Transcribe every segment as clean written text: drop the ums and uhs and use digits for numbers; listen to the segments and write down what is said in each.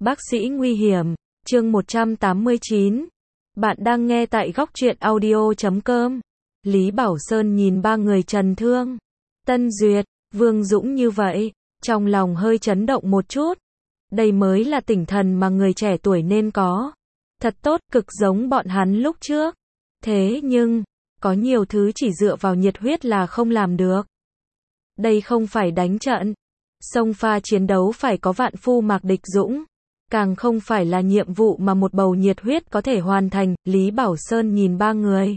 Bác sĩ nguy hiểm, chương 189. Bạn đang nghe tại góc truyện audio.com. Lý Bảo Sơn nhìn ba người Trần Thương, Tân Duyệt, Vương Dũng như vậy, trong lòng hơi chấn động một chút. Đây mới là tinh thần mà người trẻ tuổi nên có. Thật tốt, cực giống bọn hắn lúc trước. Thế nhưng, có nhiều thứ chỉ dựa vào nhiệt huyết là không làm được. Đây không phải đánh trận. Xông pha chiến đấu phải có vạn phu mạc địch dũng. Càng không phải là nhiệm vụ mà một bầu nhiệt huyết có thể hoàn thành. Lý Bảo Sơn nhìn ba người.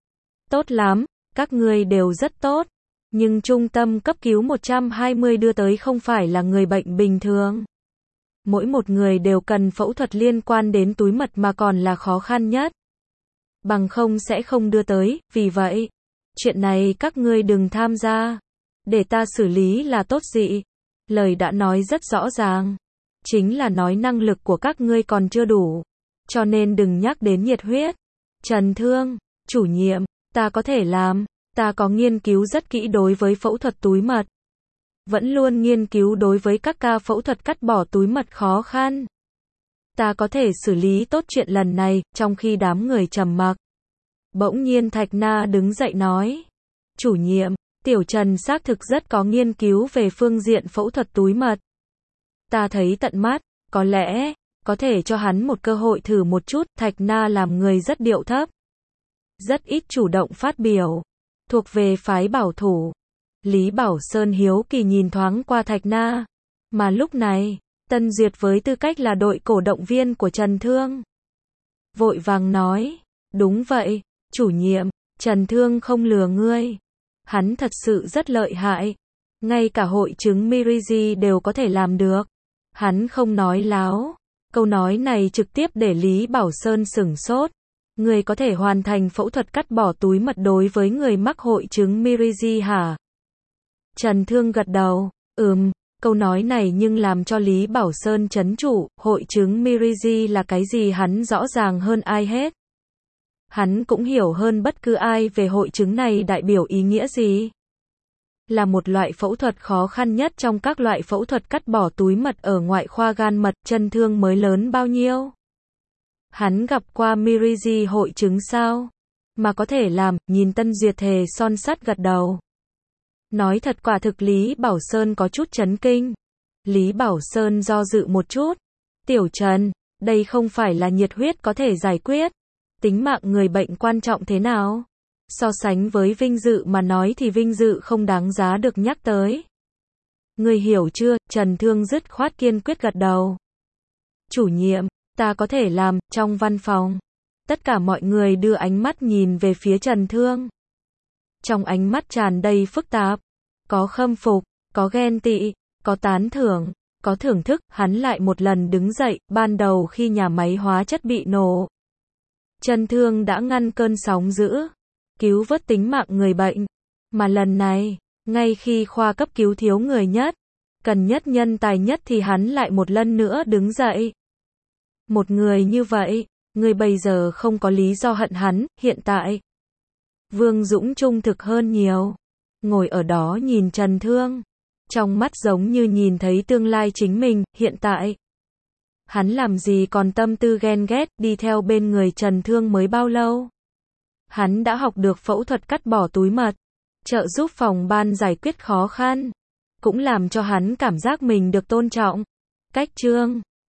Tốt lắm, các ngươi đều rất tốt. Nhưng trung tâm cấp cứu 120 đưa tới không phải là người bệnh bình thường. Mỗi một người đều cần phẫu thuật liên quan đến túi mật mà còn là khó khăn nhất. Bằng không sẽ không đưa tới, vì vậy, chuyện này các ngươi đừng tham gia. Để ta xử lý là tốt dị. Lời đã nói rất rõ ràng. Chính là nói năng lực của các ngươi còn chưa đủ. Cho nên đừng nhắc đến nhiệt huyết. Trần Thương, chủ nhiệm, ta có thể làm. Ta có nghiên cứu rất kỹ đối với phẫu thuật túi mật. Vẫn luôn nghiên cứu đối với các ca phẫu thuật cắt bỏ túi mật khó khăn. Ta có thể xử lý tốt chuyện lần này, trong khi đám người trầm mặc. Bỗng nhiên Thạch Na đứng dậy nói. Chủ nhiệm, Tiểu Trần xác thực rất có nghiên cứu về phương diện phẫu thuật túi mật. Ta thấy tận mắt, có lẽ, có thể cho hắn một cơ hội thử một chút. Thạch Na làm người rất điệu thấp. Rất ít chủ động phát biểu. Thuộc về phái bảo thủ. Lý Bảo Sơn hiếu kỳ nhìn thoáng qua Thạch Na. Mà lúc này, Tân Duyệt với tư cách là đội cổ động viên của Trần Thương. Vội vàng nói, đúng vậy, chủ nhiệm, Trần Thương không lừa ngươi. Hắn thật sự rất lợi hại. Ngay cả hội chứng Mirizi đều có thể làm được. Hắn không nói láo. Câu nói này trực tiếp để Lý Bảo Sơn sửng sốt. Người có thể hoàn thành phẫu thuật cắt bỏ túi mật đối với người mắc hội chứng Mirizi hả? Trần Thương gật đầu, câu nói này nhưng làm cho Lý Bảo Sơn chấn trụ, hội chứng Mirizi là cái gì hắn rõ ràng hơn ai hết. Hắn cũng hiểu hơn bất cứ ai về hội chứng này đại biểu ý nghĩa gì. Là một loại phẫu thuật khó khăn nhất trong các loại phẫu thuật cắt bỏ túi mật ở ngoại khoa gan mật. Trần Thương mới lớn bao nhiêu? Hắn gặp qua Mirizi hội chứng sao? Mà có thể làm, nhìn Tân Duyệt thề son sắt gật đầu. Nói thật quả thực Lý Bảo Sơn có chút chấn kinh. Lý Bảo Sơn do dự một chút. Tiểu Trần, đây không phải là nhiệt huyết có thể giải quyết. Tính mạng người bệnh quan trọng thế nào? So sánh với vinh dự mà nói thì vinh dự không đáng giá được nhắc tới. Người hiểu chưa? Trần Thương dứt khoát kiên quyết gật đầu. Chủ nhiệm, ta có thể làm. Trong văn phòng, tất cả mọi người đưa ánh mắt nhìn về phía Trần Thương. Trong ánh mắt tràn đầy phức tạp. Có khâm phục, có ghen tị, có tán thưởng, có thưởng thức. Hắn lại một lần đứng dậy. Ban đầu khi nhà máy hóa chất bị nổ, Trần Thương đã ngăn cơn sóng dữ, cứu vớt tính mạng người bệnh. Mà lần này, ngay khi khoa cấp cứu thiếu người nhất, cần nhất nhân tài nhất thì hắn lại một lần nữa đứng dậy. Một người như vậy, người bây giờ không có lý do hận hắn. Hiện tại, Vương Dũng trung thực hơn nhiều. Ngồi ở đó nhìn Trần Thương. Trong mắt giống như nhìn thấy tương lai chính mình. Hiện tại, hắn làm gì còn tâm tư ghen ghét. Đi theo bên người Trần Thương mới bao lâu? Hắn đã học được phẫu thuật cắt bỏ túi mật. Trợ giúp phòng ban giải quyết khó khăn. Cũng làm cho hắn cảm giác mình được tôn trọng. Cách chương